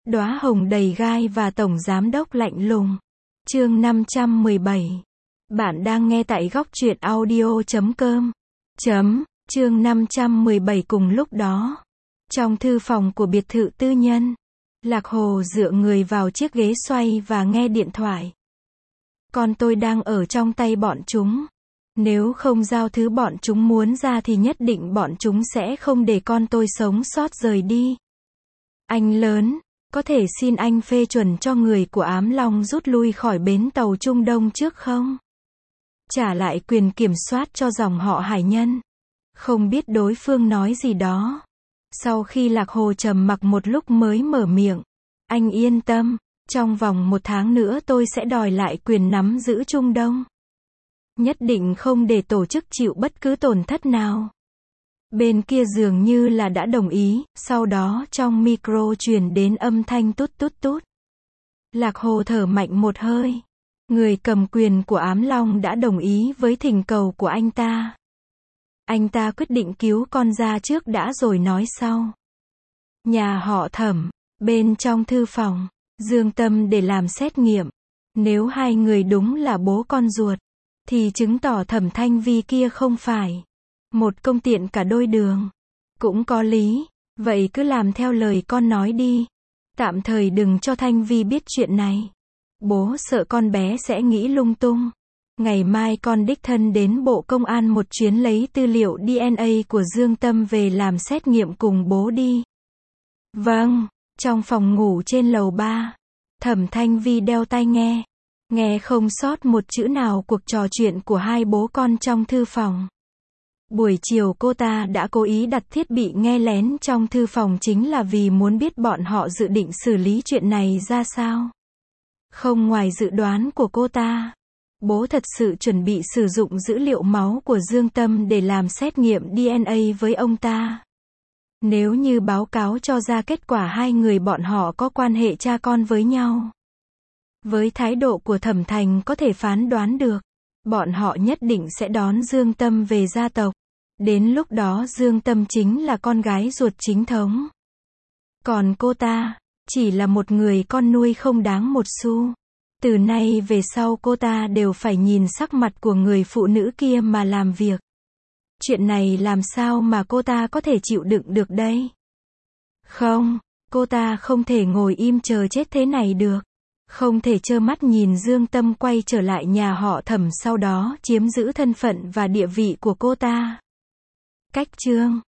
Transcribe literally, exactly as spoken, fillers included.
Đóa hồng đầy gai và tổng giám đốc lạnh lùng. Chương năm trăm mười bảy. Bạn đang nghe tại góc truyện audio chấm com. Chấm, chương năm trăm mười bảy. Cùng lúc đó, trong thư phòng của biệt thự tư nhân, Lạc Hồ dựa người vào chiếc ghế xoay và nghe điện thoại. Con tôi đang ở trong tay bọn chúng. Nếu không giao thứ bọn chúng muốn ra thì nhất định bọn chúng sẽ không để con tôi sống sót rời đi. Anh lớn, có thể xin anh phê chuẩn cho người của Ám Long rút lui khỏi bến tàu Trung Đông trước không? Trả lại quyền kiểm soát cho dòng họ Hải Nhân. Không biết đối phương nói gì đó. Sau khi Lạc Hồ trầm mặc một lúc mới mở miệng. Anh yên tâm, trong vòng một tháng nữa tôi sẽ đòi lại quyền nắm giữ Trung Đông. Nhất định không để tổ chức chịu bất cứ tổn thất nào. Bên kia dường như là đã đồng ý, sau đó trong micro truyền đến âm thanh tút tút tút. Lạc Hồ thở mạnh một hơi. Người cầm quyền của Ám Long đã đồng ý với thỉnh cầu của anh ta. Anh ta quyết định cứu con ra trước đã rồi nói sau. Nhà họ Thẩm, bên trong thư phòng, Dương Tâm để làm xét nghiệm. Nếu hai người đúng là bố con ruột, thì chứng tỏ Thẩm Thanh Vi kia không phải một công tiện cả đôi đường. Cũng có lý, vậy cứ làm theo lời con nói đi. Tạm thời đừng cho Thanh Vi biết chuyện này. Bố sợ con bé sẽ nghĩ lung tung. Ngày mai con đích thân đến Bộ Công an một chuyến lấy tư liệu đê en a của Dương Tâm về làm xét nghiệm cùng bố đi. Vâng, trong phòng ngủ trên lầu ba, Thẩm Thanh Vi đeo tai nghe. Nghe không sót một chữ nào cuộc trò chuyện của hai bố con trong thư phòng. Buổi chiều cô ta đã cố ý đặt thiết bị nghe lén trong thư phòng chính là vì muốn biết bọn họ dự định xử lý chuyện này ra sao. Không ngoài dự đoán của cô ta, bố thật sự chuẩn bị sử dụng dữ liệu máu của Dương Tâm để làm xét nghiệm đê en a với ông ta. Nếu như báo cáo cho ra kết quả hai người bọn họ có quan hệ cha con với nhau, với thái độ của Thẩm Thành có thể phán đoán được, bọn họ nhất định sẽ đón Dương Tâm về gia tộc. Đến lúc đó Dương Tâm chính là con gái ruột chính thống. Còn cô ta, chỉ là một người con nuôi không đáng một xu. Từ nay về sau cô ta đều phải nhìn sắc mặt của người phụ nữ kia mà làm việc. Chuyện này làm sao mà cô ta có thể chịu đựng được đây? Không, cô ta không thể ngồi im chờ chết thế này được. Không thể trơ mắt nhìn Dương Tâm quay trở lại nhà họ Thẩm sau đó chiếm giữ thân phận và địa vị của cô ta. Cách chương